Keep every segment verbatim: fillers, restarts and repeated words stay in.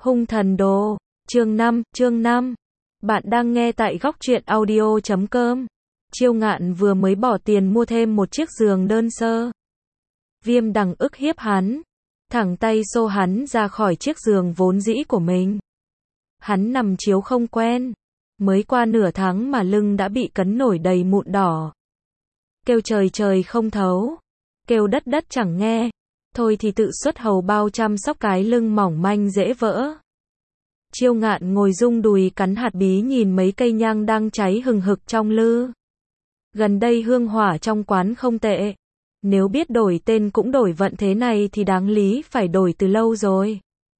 Hung thần đồ, chương năm, chương năm. Bạn đang nghe tại góc truyện audio chấm com. Chiêu Ngạn vừa mới bỏ tiền mua thêm một chiếc giường đơn sơ. Viêm Đằng ức hiếp hắn, thẳng tay xô hắn ra khỏi chiếc giường vốn dĩ của mình. Hắn nằm chiếu không quen, mới qua nửa tháng mà lưng đã bị cấn nổi đầy mụn đỏ. Kêu trời trời không thấu, kêu đất đất chẳng nghe, thôi thì tự xuất hầu bao chăm sóc cái lưng mỏng manh dễ vỡ. Chiêu Ngạn ngồi rung đùi cắn hạt bí nhìn mấy cây nhang đang cháy hừng hực trong lư. Gần đây hương hỏa trong quán không tệ. Nếu biết đổi tên cũng đổi vận thế này thì đáng lý phải đổi từ lâu rồi.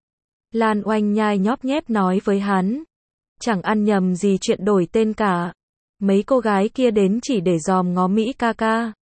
Lan Oanh nhai nhóp nhép nói với hắn. Chẳng ăn nhầm gì chuyện đổi tên cả. Mấy cô gái kia đến chỉ để dòm ngó Mỹ ca ca.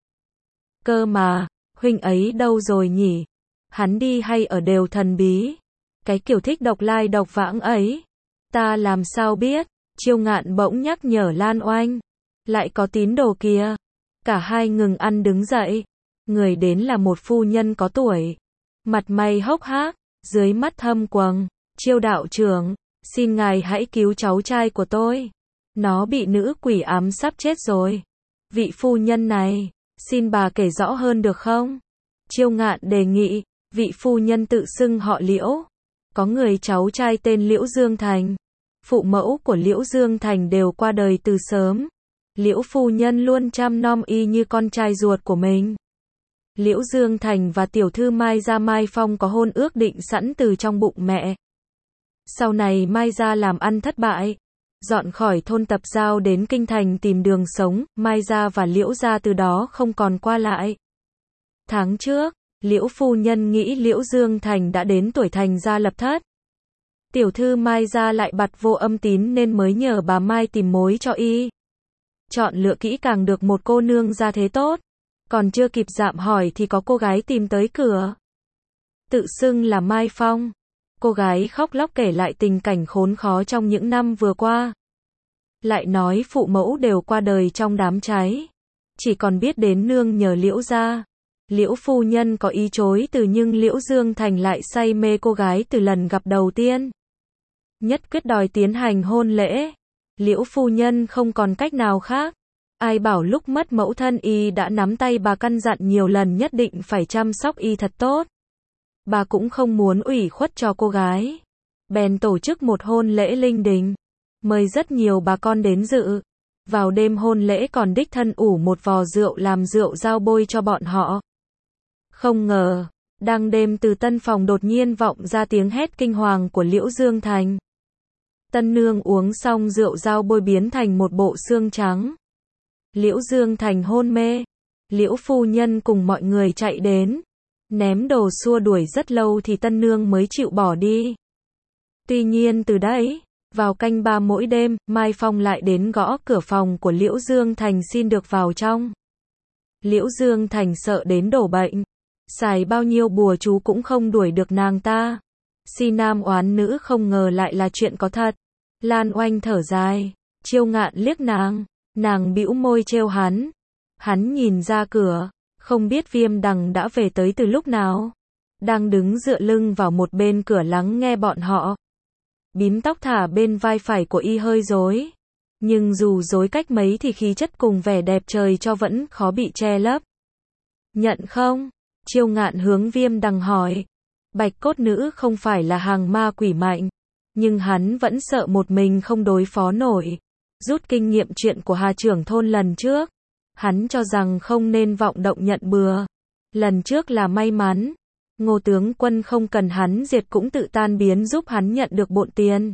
Cơ mà, huynh ấy đâu rồi nhỉ? Hắn đi hay ở đều thần bí. Cái kiểu thích độc lai độc vãng ấy. Ta làm sao biết? Chiêu Ngạn bỗng nhắc nhở Lan Oanh. Lại có tín đồ kia. Cả hai ngừng ăn đứng dậy. Người đến là một phu nhân có tuổi. Mặt mày hốc hác, dưới mắt thâm quầng. Chiêu đạo trưởng, xin ngài hãy cứu cháu trai của tôi. Nó bị nữ quỷ ám sắp chết rồi. Vị phu nhân này, xin bà kể rõ hơn được không? Chiêu Ngạn đề nghị, vị phu nhân tự xưng họ Liễu. Có người cháu trai tên Liễu Dương Thành. Phụ mẫu của Liễu Dương Thành đều qua đời từ sớm. Liễu phu nhân luôn chăm nom y như con trai ruột của mình. Liễu Dương Thành và tiểu thư Mai Gia Mai Phong có hôn ước định sẵn từ trong bụng mẹ. Sau này Mai Gia làm ăn thất bại, dọn khỏi thôn Tập Giao đến kinh thành tìm đường sống, Mai Gia và Liễu Gia từ đó không còn qua lại. Tháng trước, Liễu phu nhân nghĩ Liễu Dương Thành đã đến tuổi thành gia lập thất. Tiểu thư Mai Gia lại bặt vô âm tín nên mới nhờ bà Mai tìm mối cho y. Chọn lựa kỹ càng được một cô nương gia thế tốt. Còn chưa kịp dạm hỏi thì có cô gái tìm tới cửa. Tự xưng là Mai Phong. Cô gái khóc lóc kể lại tình cảnh khốn khó trong những năm vừa qua. Lại nói phụ mẫu đều qua đời trong đám cháy. Chỉ còn biết đến nương nhờ Liễu gia. Liễu phu nhân có ý chối từ nhưng Liễu Dương Thành lại say mê cô gái từ lần gặp đầu tiên. Nhất quyết đòi tiến hành hôn lễ. Liễu phu nhân không còn cách nào khác. Ai bảo lúc mất mẫu thân y đã nắm tay bà căn dặn nhiều lần nhất định phải chăm sóc y thật tốt. Bà cũng không muốn ủy khuất cho cô gái. Bèn tổ chức một hôn lễ linh đình. Mời rất nhiều bà con đến dự. Vào đêm hôn lễ còn đích thân ủ một vò rượu làm rượu giao bôi cho bọn họ. Không ngờ, đang đêm từ tân phòng đột nhiên vọng ra tiếng hét kinh hoàng của Liễu Dương Thành. Tân nương uống xong rượu giao bôi biến thành một bộ xương trắng. Liễu Dương Thành hôn mê. Liễu phu nhân cùng mọi người chạy đến. Ném đồ xua đuổi rất lâu thì tân nương mới chịu bỏ đi. Tuy nhiên từ đấy, vào canh ba mỗi đêm, Mai Phong lại đến gõ cửa phòng của Liễu Dương Thành xin được vào trong. Liễu Dương Thành sợ đến đổ bệnh. Xài bao nhiêu bùa chú cũng không đuổi được nàng ta. Si nam oán nữ không ngờ lại là chuyện có thật. Lan Oanh thở dài. Chiêu Ngạn liếc nàng. Nàng bĩu môi trêu hắn. Hắn nhìn ra cửa. Không biết Viêm Đằng đã về tới từ lúc nào. Đang đứng dựa lưng vào một bên cửa lắng nghe bọn họ. Bím tóc thả bên vai phải của y hơi rối. Nhưng dù rối cách mấy thì khí chất cùng vẻ đẹp trời cho vẫn khó bị che lấp. Nhận không? Chiêu Ngạn hướng Viêm Đằng hỏi. Bạch cốt nữ không phải là hàng ma quỷ mạnh. Nhưng hắn vẫn sợ một mình không đối phó nổi. Rút kinh nghiệm chuyện của Hà trưởng thôn lần trước. Hắn cho rằng không nên vọng động nhận bừa. Lần trước là may mắn. Ngô tướng quân không cần hắn diệt cũng tự tan biến giúp hắn nhận được bộn tiền.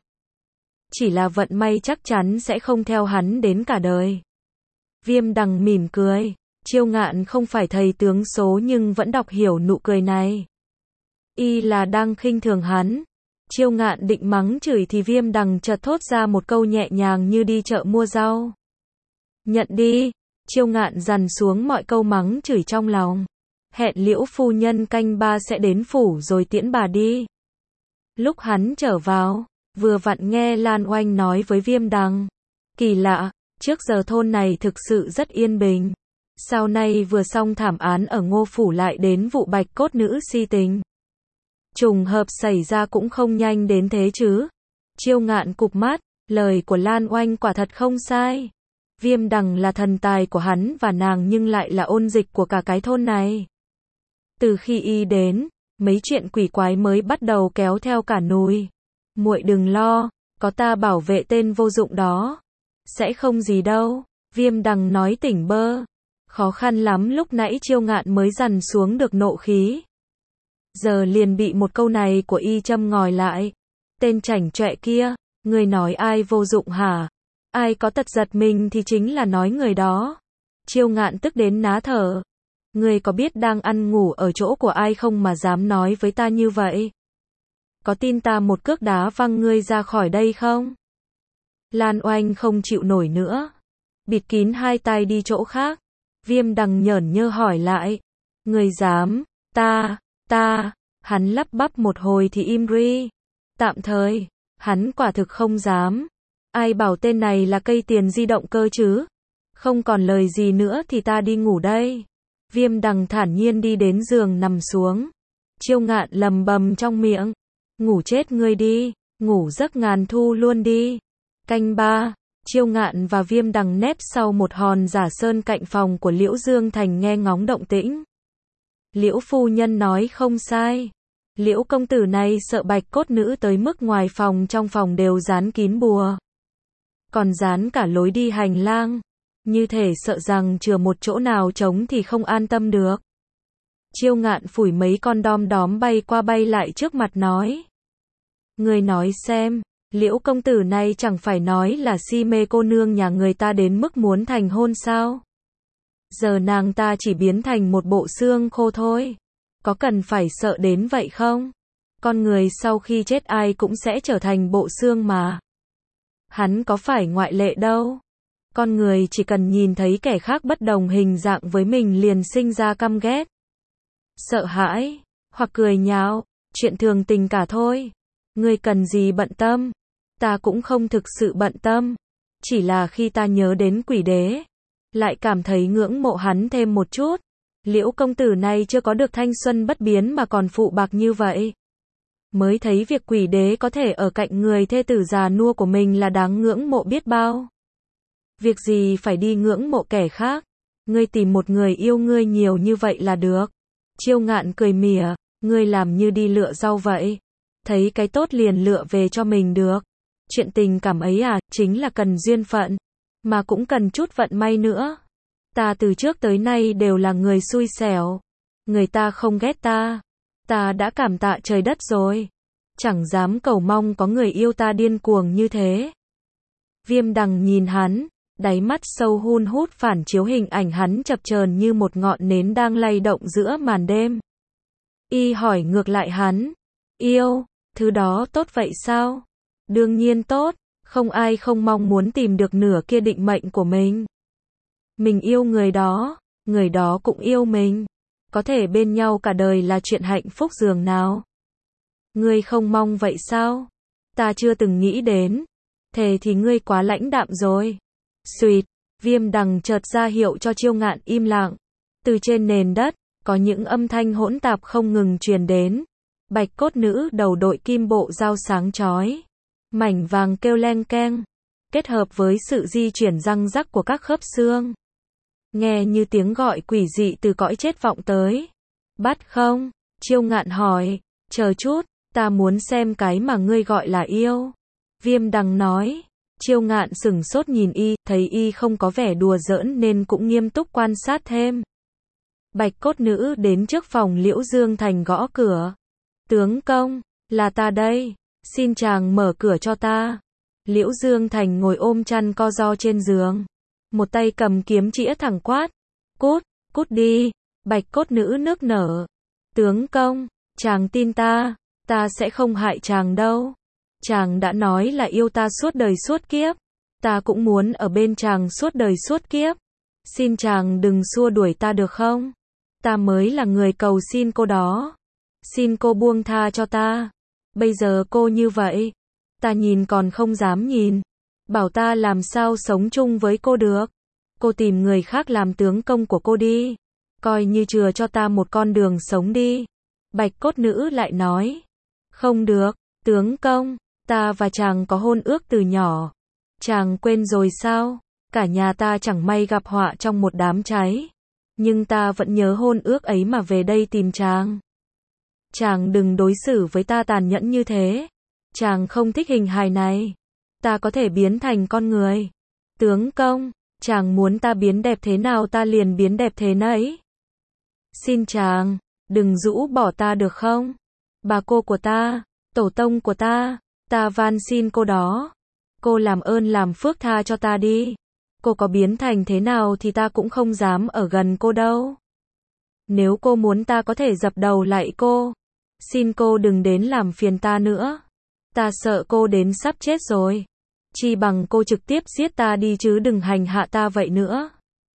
Chỉ là vận may chắc chắn sẽ không theo hắn đến cả đời. Viêm Đằng mỉm cười. Chiêu Ngạn không phải thầy tướng số nhưng vẫn đọc hiểu nụ cười này. Y là đang khinh thường hắn. Chiêu Ngạn định mắng chửi thì Viêm Đằng chợt thốt ra một câu nhẹ nhàng như đi chợ mua rau. Nhận đi. Chiêu Ngạn dằn xuống mọi câu mắng chửi trong lòng. Hẹn Liễu phu nhân canh ba sẽ đến phủ rồi tiễn bà đi. Lúc hắn trở vào, vừa vặn nghe Lan Oanh nói với Viêm Đằng. Kỳ lạ, trước giờ thôn này thực sự rất yên bình. Sao nay vừa xong thảm án ở Ngô phủ lại đến vụ bạch cốt nữ si tình. Trùng hợp xảy ra cũng không nhanh đến thế chứ. Chiêu Ngạn cụp mắt, lời của Lan Oanh quả thật không sai. Viêm Đằng là thần tài của hắn và nàng nhưng lại là ôn dịch của cả cái thôn này. Từ khi y đến, mấy chuyện quỷ quái mới bắt đầu kéo theo cả núi. Muội đừng lo, có ta bảo vệ tên vô dụng đó. Sẽ không gì đâu, Viêm Đằng nói tỉnh bơ. Khó khăn lắm lúc nãy Chiêu Ngạn mới dằn xuống được nộ khí. Giờ liền bị một câu này của y châm ngòi lại. Tên chảnh chọe kia, người nói ai vô dụng hả? Ai có tật giật mình thì chính là nói người đó. Chiêu Ngạn tức đến ná thở. Ngươi có biết đang ăn ngủ ở chỗ của ai không mà dám nói với ta như vậy? Có tin ta một cước đá văng ngươi ra khỏi đây không? Lan Oanh không chịu nổi nữa. Bịt kín hai tay đi chỗ khác. Viêm Đằng nhởn nhơ hỏi lại. Ngươi dám, ta, ta, hắn lắp bắp một hồi thì im ri. Tạm thời, hắn quả thực không dám. Ai bảo tên này là cây tiền di động cơ chứ? Không còn lời gì nữa thì ta đi ngủ đây. Viêm Đằng thản nhiên đi đến giường nằm xuống. Chiêu Ngạn lầm bầm trong miệng. Ngủ chết ngươi đi, ngủ giấc ngàn thu luôn đi. Canh ba, Chiêu Ngạn và Viêm Đằng nép sau một hòn giả sơn cạnh phòng của Liễu Dương Thành nghe ngóng động tĩnh. Liễu phu nhân nói không sai. Liễu công tử này sợ Bạch Cốt Nữ tới mức ngoài phòng trong phòng đều dán kín bùa. Còn dán cả lối đi hành lang. Như thể sợ rằng chừa một chỗ nào trống thì không an tâm được. Chiêu Ngạn phủi mấy con đom đóm bay qua bay lại trước mặt nói. Người nói xem, Liễu công tử này chẳng phải nói là si mê cô nương nhà người ta đến mức muốn thành hôn sao? Giờ nàng ta chỉ biến thành một bộ xương khô thôi. Có cần phải sợ đến vậy không? Con người sau khi chết ai cũng sẽ trở thành bộ xương mà. Hắn có phải ngoại lệ đâu. Con người chỉ cần nhìn thấy kẻ khác bất đồng hình dạng với mình liền sinh ra căm ghét, sợ hãi, hoặc cười nhạo, chuyện thường tình cả thôi. Ngươi cần gì bận tâm? Ta cũng không thực sự bận tâm. Chỉ là khi ta nhớ đến quỷ đế, lại cảm thấy ngưỡng mộ hắn thêm một chút. Liễu công tử này chưa có được thanh xuân bất biến mà còn phụ bạc như vậy. Mới thấy việc quỷ đế có thể ở cạnh người thê tử già nua của mình là đáng ngưỡng mộ biết bao. Việc gì phải đi ngưỡng mộ kẻ khác? Ngươi tìm một người yêu ngươi nhiều như vậy là được. Chiêu Ngạn cười mỉa, ngươi làm như đi lựa rau vậy. Thấy cái tốt liền lựa về cho mình được. Chuyện tình cảm ấy à, chính là cần duyên phận, mà cũng cần chút vận may nữa. Ta từ trước tới nay đều là người xui xẻo. Người ta không ghét ta. Ta đã cảm tạ trời đất rồi. Chẳng dám cầu mong có người yêu ta điên cuồng như thế. Viêm Đằng nhìn hắn, đáy mắt sâu hun hút phản chiếu hình ảnh hắn chập chờn như một ngọn nến đang lay động giữa màn đêm. Y hỏi ngược lại hắn, yêu, thứ đó tốt vậy sao? Đương nhiên tốt, không ai không mong muốn tìm được nửa kia định mệnh của mình. Mình yêu người đó, người đó cũng yêu mình. Có thể bên nhau cả đời là chuyện hạnh phúc dường nào. Ngươi không mong vậy sao? Ta chưa từng nghĩ đến. Thề thì ngươi quá lãnh đạm rồi. Xuyệt, Viêm Đằng chợt ra hiệu cho Chiêu Ngạn im lặng. Từ trên nền đất, có những âm thanh hỗn tạp không ngừng truyền đến. Bạch Cốt Nữ đầu đội kim bộ dao sáng chói. Mảnh vàng kêu leng keng. Kết hợp với sự di chuyển răng rắc của các khớp xương. Nghe như tiếng gọi quỷ dị từ cõi chết vọng tới. Bắt không? Chiêu Ngạn hỏi. Chờ chút, ta muốn xem cái mà ngươi gọi là yêu. Viêm Đằng nói. Chiêu Ngạn sửng sốt nhìn y, thấy y không có vẻ đùa giỡn nên cũng nghiêm túc quan sát thêm. Bạch Cốt Nữ đến trước phòng Liễu Dương Thành gõ cửa. Tướng công, là ta đây, xin chàng mở cửa cho ta. Liễu Dương Thành ngồi ôm chăn co ro trên giường. Một tay cầm kiếm chĩa thẳng quát. Cút, cút đi. Bạch Cốt Nữ nức nở. Tướng công, chàng tin ta, ta sẽ không hại chàng đâu. Chàng đã nói là yêu ta suốt đời suốt kiếp. Ta cũng muốn ở bên chàng suốt đời suốt kiếp. Xin chàng đừng xua đuổi ta được không? Ta mới là người cầu xin cô đó. Xin cô buông tha cho ta. Bây giờ cô như vậy, ta nhìn còn không dám nhìn. Bảo ta làm sao sống chung với cô được. Cô tìm người khác làm tướng công của cô đi. Coi như chừa cho ta một con đường sống đi. Bạch Cốt Nữ lại nói. Không được, tướng công, ta và chàng có hôn ước từ nhỏ. Chàng quên rồi sao? Cả nhà ta chẳng may gặp họa trong một đám cháy. Nhưng ta vẫn nhớ hôn ước ấy mà về đây tìm chàng. Chàng đừng đối xử với ta tàn nhẫn như thế. Chàng không thích hình hài này. Ta có thể biến thành con người. Tướng công, chàng muốn ta biến đẹp thế nào ta liền biến đẹp thế nấy. Xin chàng, đừng rũ bỏ ta được không? Bà cô của ta, tổ tông của ta, ta van xin cô đó. Cô làm ơn làm phước tha cho ta đi. Cô có biến thành thế nào thì ta cũng không dám ở gần cô đâu. Nếu cô muốn ta có thể dập đầu lạy cô. Xin cô đừng đến làm phiền ta nữa. Ta sợ cô đến sắp chết rồi. Chi bằng cô trực tiếp giết ta đi chứ đừng hành hạ ta vậy nữa.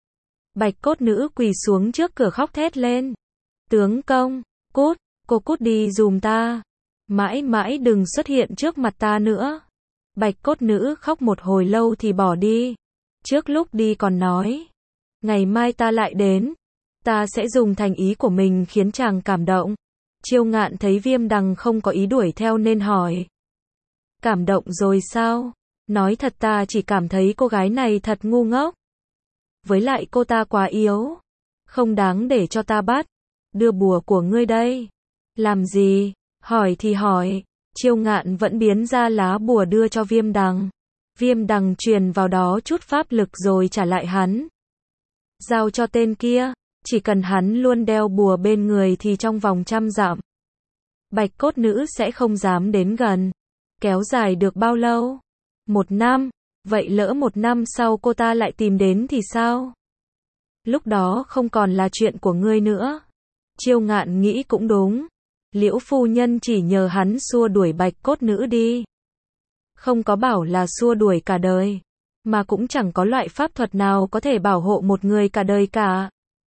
Bạch cốt nữ quỳ xuống trước cửa khóc thét lên. Tướng công, cút, cô cút đi giùm ta. Mãi mãi đừng xuất hiện trước mặt ta nữa. Bạch cốt nữ khóc một hồi lâu thì bỏ đi. Trước lúc đi còn nói. Ngày mai ta lại đến. Ta sẽ dùng thành ý của mình khiến chàng cảm động. Chiêu Ngạn thấy Viêm Đằng không có ý đuổi theo nên hỏi. Cảm động rồi sao? Nói thật ta chỉ cảm thấy cô gái này thật ngu ngốc. Với lại cô ta quá yếu. Không đáng để cho ta bắt. Đưa bùa của ngươi đây. Làm gì? Hỏi thì hỏi. Chiêu Ngạn vẫn biến ra lá bùa đưa cho Viêm Đằng. Viêm Đằng truyền vào đó chút pháp lực rồi trả lại hắn. Giao cho tên kia. Chỉ cần hắn luôn đeo bùa bên người thì trong vòng trăm dặm. Bạch cốt nữ sẽ không dám đến gần. Kéo dài được bao lâu? Một năm. Vậy lỡ một năm sau cô ta lại tìm đến thì sao? Lúc đó không còn là chuyện của ngươi nữa. Chiêu Ngạn nghĩ cũng đúng. Liễu phu nhân chỉ nhờ hắn xua đuổi bạch cốt nữ đi. Không có bảo là xua đuổi cả đời. Mà cũng chẳng có loại pháp thuật nào có thể bảo hộ một người cả đời cả.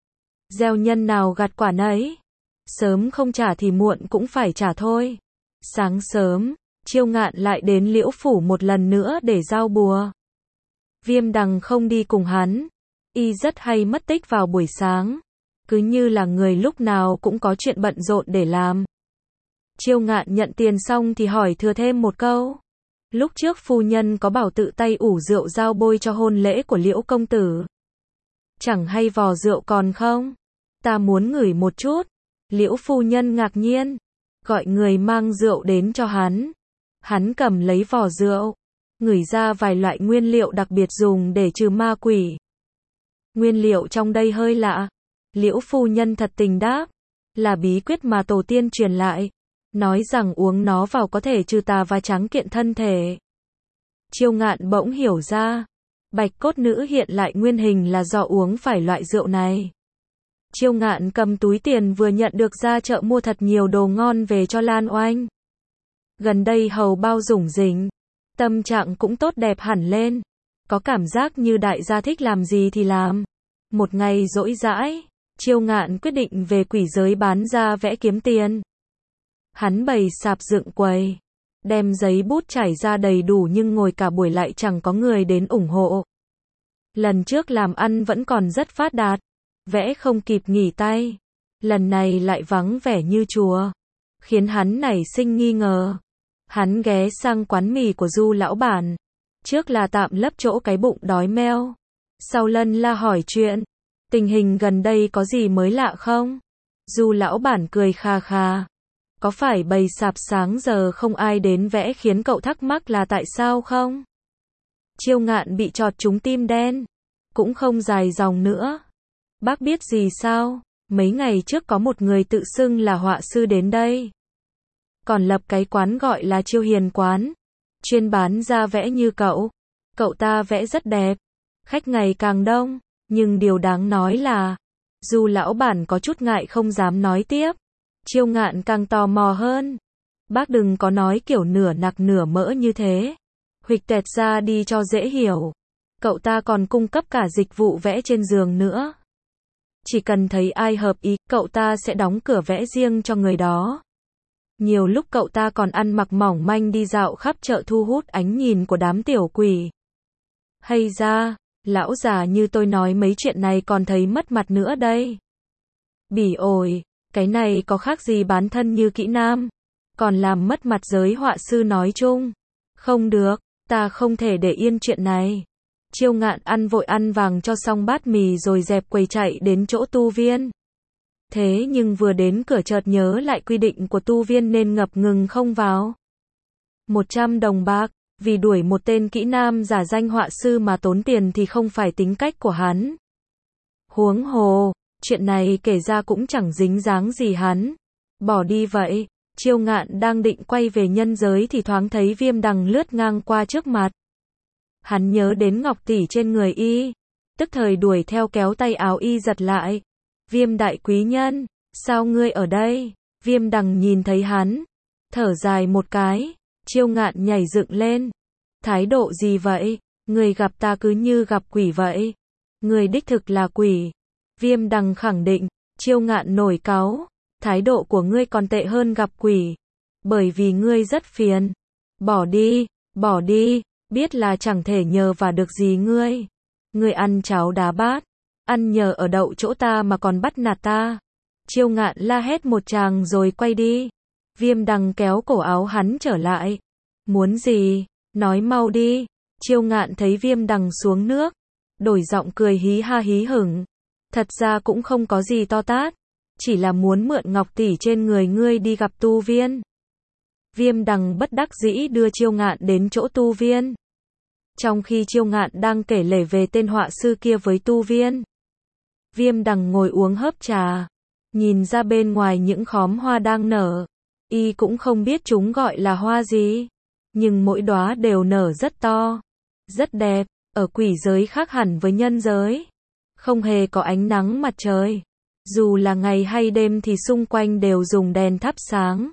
Gieo nhân nào gặt quả nấy. Sớm không trả thì muộn cũng phải trả thôi. Sáng sớm, Chiêu Ngạn lại đến Liễu phủ một lần nữa để giao bùa. Viêm Đằng không đi cùng hắn. Y rất hay mất tích vào buổi sáng. Cứ như là người lúc nào cũng có chuyện bận rộn để làm. Chiêu Ngạn nhận tiền xong thì hỏi thừa thêm một câu. Lúc trước phu nhân có bảo tự tay ủ rượu giao bôi cho hôn lễ của Liễu công tử. Chẳng hay vò rượu còn không? Ta muốn ngửi một chút. Liễu phu nhân ngạc nhiên. Gọi người mang rượu đến cho hắn. Hắn cầm lấy vò rượu. Ngửi ra vài loại nguyên liệu đặc biệt dùng để trừ ma quỷ. Nguyên liệu trong đây hơi lạ. Liễu phu nhân thật tình đáp. Là bí quyết mà tổ tiên truyền lại. Nói rằng uống nó vào có thể trừ tà và tráng kiện thân thể. Chiêu Ngạn bỗng hiểu ra. Bạch cốt nữ hiện lại nguyên hình là do uống phải loại rượu này. Chiêu Ngạn cầm túi tiền vừa nhận được ra chợ mua thật nhiều đồ ngon về cho Lan Oanh. Gần đây hầu bao rủng rỉnh. Tâm trạng cũng tốt đẹp hẳn lên. Có cảm giác như đại gia thích làm gì thì làm. Một ngày rỗi rãi, Chiêu Ngạn quyết định về quỷ giới bán ra vẽ kiếm tiền. Hắn bày sạp dựng quầy. Đem giấy bút trải ra đầy đủ nhưng ngồi cả buổi lại chẳng có người đến ủng hộ. Lần trước làm ăn vẫn còn rất phát đạt. Vẽ không kịp nghỉ tay. Lần này lại vắng vẻ như chùa. Khiến hắn nảy sinh nghi ngờ. Hắn ghé sang quán mì của Du lão bản. Trước là tạm lấp chỗ cái bụng đói meo. Sau lần la hỏi chuyện. Tình hình gần đây có gì mới lạ không? Du lão bản cười kha kha. Có phải bày sạp sáng giờ không ai đến vẽ khiến cậu thắc mắc là tại sao không? Chiêu Ngạn bị chọt trúng tim đen. Cũng không dài dòng nữa. Bác biết gì sao? Mấy ngày trước có một người tự xưng là họa sư đến đây. Còn lập cái quán gọi là Chiêu Hiền quán. Chuyên bán ra vẽ như cậu. Cậu ta vẽ rất đẹp. Khách ngày càng đông. Nhưng điều đáng nói là, dù lão bản có chút ngại không dám nói tiếp. Chiêu Ngạn càng tò mò hơn. Bác đừng có nói kiểu nửa nặc nửa mỡ như thế. Huỵch tẹt ra đi cho dễ hiểu. Cậu ta còn cung cấp cả dịch vụ vẽ trên giường nữa. Chỉ cần thấy ai hợp ý, cậu ta sẽ đóng cửa vẽ riêng cho người đó. Nhiều lúc cậu ta còn ăn mặc mỏng manh đi dạo khắp chợ thu hút ánh nhìn của đám tiểu quỷ. Hay ra, lão già như tôi nói mấy chuyện này còn thấy mất mặt nữa đây. Bỉ ổi, cái này có khác gì bán thân như kỹ nam. còn làm mất mặt giới họa sư nói chung. Không được, ta không thể để yên chuyện này. Chiêu Ngạn ăn vội ăn vàng cho xong bát mì rồi dẹp quầy chạy đến chỗ tu viên. Thế nhưng vừa đến cửa chợt nhớ lại quy định của tu viên nên ngập ngừng không vào. một trăm đồng bạc, vì đuổi một tên kỹ nam giả danh họa sư mà tốn tiền thì không phải tính cách của hắn. Huống hồ, chuyện này kể ra cũng chẳng dính dáng gì hắn. Bỏ đi vậy. Chiêu Ngạn đang định quay về nhân giới thì thoáng thấy Viêm Đằng lướt ngang qua trước mặt. Hắn nhớ đến ngọc tỷ trên người y, tức thời đuổi theo kéo tay áo y giật lại. Viêm đại quý nhân, sao ngươi ở đây? Viêm Đằng nhìn thấy hắn, thở dài một cái. Chiêu Ngạn nhảy dựng lên. Thái độ gì vậy? Người gặp ta cứ như gặp quỷ vậy. Người đích thực là quỷ. Viêm Đằng khẳng định. Chiêu Ngạn nổi cáu. Thái độ của ngươi còn tệ hơn gặp quỷ. Bởi vì ngươi rất phiền. Bỏ đi, bỏ đi, biết là chẳng thể nhờ và được gì ngươi. Ngươi ăn cháo đá bát, ăn nhờ ở đậu chỗ ta mà còn bắt nạt ta. Chiêu Ngạn la hét một tràng rồi quay đi. Viêm Đằng kéo cổ áo hắn trở lại. Muốn gì? Nói mau đi. Chiêu Ngạn thấy Viêm Đằng xuống nước, đổi giọng cười hí ha hí hửng. Thật ra cũng không có gì to tát, chỉ là muốn mượn ngọc tỷ trên người ngươi đi gặp tu viên. Viêm Đằng bất đắc dĩ đưa Chiêu Ngạn đến chỗ tu viên. Trong khi Chiêu Ngạn đang kể lể về tên họa sư kia với tu viên, Viêm Đằng ngồi uống hớp trà, nhìn ra bên ngoài những khóm hoa đang nở. Y cũng không biết chúng gọi là hoa gì, nhưng mỗi đóa đều nở rất to, rất đẹp. Ở quỷ giới khác hẳn với nhân giới, không hề có ánh nắng mặt trời. Dù là ngày hay đêm thì xung quanh đều dùng đèn thắp sáng.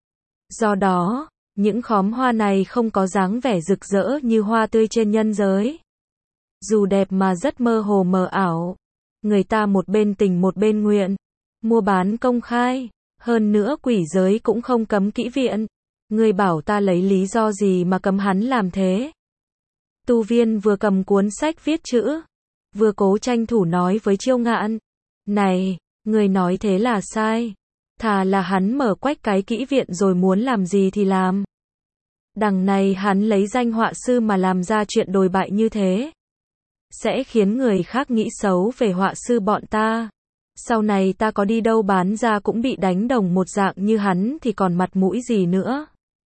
Do đó, những khóm hoa này không có dáng vẻ rực rỡ như hoa tươi trên nhân giới. Dù đẹp mà rất mơ hồ mờ ảo. Người ta một bên tình một bên nguyện. Mua bán công khai. Hơn nữa quỷ giới cũng không cấm kỹ viện. Người bảo ta lấy lý do gì mà cấm hắn làm thế? Tu viên vừa cầm cuốn sách viết chữ, vừa cố tranh thủ nói với Chiêu Ngạn. Này, người nói thế là sai. Thà là hắn mở quách cái kỹ viện rồi muốn làm gì thì làm. Đằng này hắn lấy danh họa sư mà làm ra chuyện đồi bại như thế, sẽ khiến người khác nghĩ xấu về họa sư bọn ta. Sau này ta có đi đâu bán ra cũng bị đánh đồng một dạng như hắn thì còn mặt mũi gì nữa.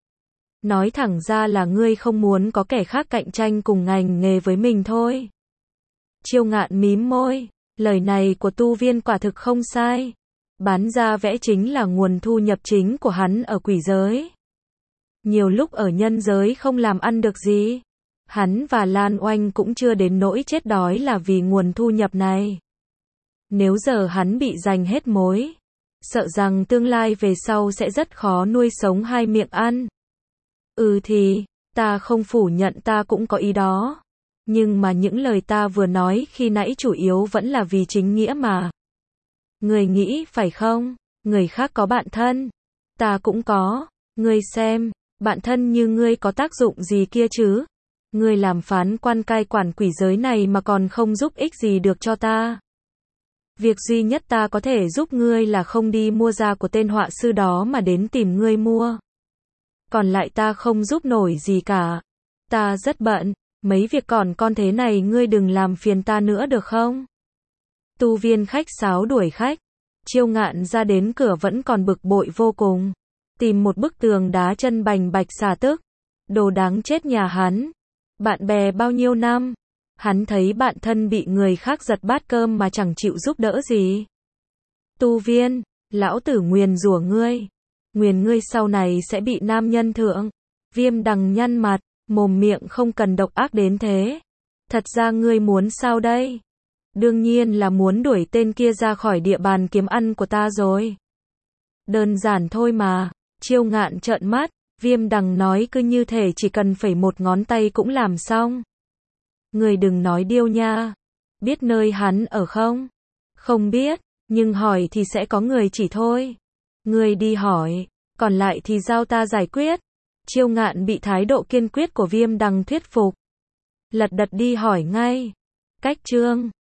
Nói thẳng ra là ngươi không muốn có kẻ khác cạnh tranh cùng ngành nghề với mình thôi. Chiêu Ngạn mím môi, lời này của tu viên quả thực không sai. Bán ra vẽ chính là nguồn thu nhập chính của hắn ở quỷ giới. Nhiều lúc ở nhân giới không làm ăn được gì. Hắn và Lan Oanh cũng chưa đến nỗi chết đói là vì nguồn thu nhập này. Nếu giờ hắn bị giành hết mối, sợ rằng tương lai về sau sẽ rất khó nuôi sống hai miệng ăn. Ừ thì, ta không phủ nhận ta cũng có ý đó. Nhưng mà những lời ta vừa nói khi nãy chủ yếu vẫn là vì chính nghĩa mà. Người nghĩ phải không? Người khác có bạn thân. Ta cũng có. Ngươi xem, bạn thân như ngươi có tác dụng gì kia chứ? Ngươi làm phán quan cai quản quỷ giới này mà còn không giúp ích gì được cho ta. Việc duy nhất ta có thể giúp ngươi là không đi mua da của tên họa sư đó mà đến tìm ngươi mua. Còn lại ta không giúp nổi gì cả. Ta rất bận, mấy việc còn con thế này ngươi đừng làm phiền ta nữa được không? Tu viên khách sáo đuổi khách. Chiêu Ngạn ra đến cửa vẫn còn bực bội vô cùng. Tìm một bức tường đá chân bành bạch xả tức. Đồ đáng chết nhà hắn. Bạn bè bao nhiêu năm. Hắn thấy bạn thân bị người khác giật bát cơm mà chẳng chịu giúp đỡ gì. Tu viên, lão tử nguyền rủa ngươi. Nguyền ngươi sau này sẽ bị nam nhân thượng. Viêm Đằng nhăn mặt, mồm miệng không cần độc ác đến thế. Thật ra ngươi muốn sao đây? Đương nhiên là muốn đuổi tên kia ra khỏi địa bàn kiếm ăn của ta rồi. Đơn giản thôi mà. Chiêu Ngạn trợn mắt, Viêm Đằng nói cứ như thể chỉ cần phẩy một ngón tay cũng làm xong. Người đừng nói điêu nha. Biết nơi hắn ở không? Không biết, nhưng hỏi thì sẽ có người chỉ thôi. Người đi hỏi, còn lại thì giao ta giải quyết. Chiêu Ngạn bị thái độ kiên quyết của Viêm Đằng thuyết phục. Lật đật đi hỏi ngay. Cách chương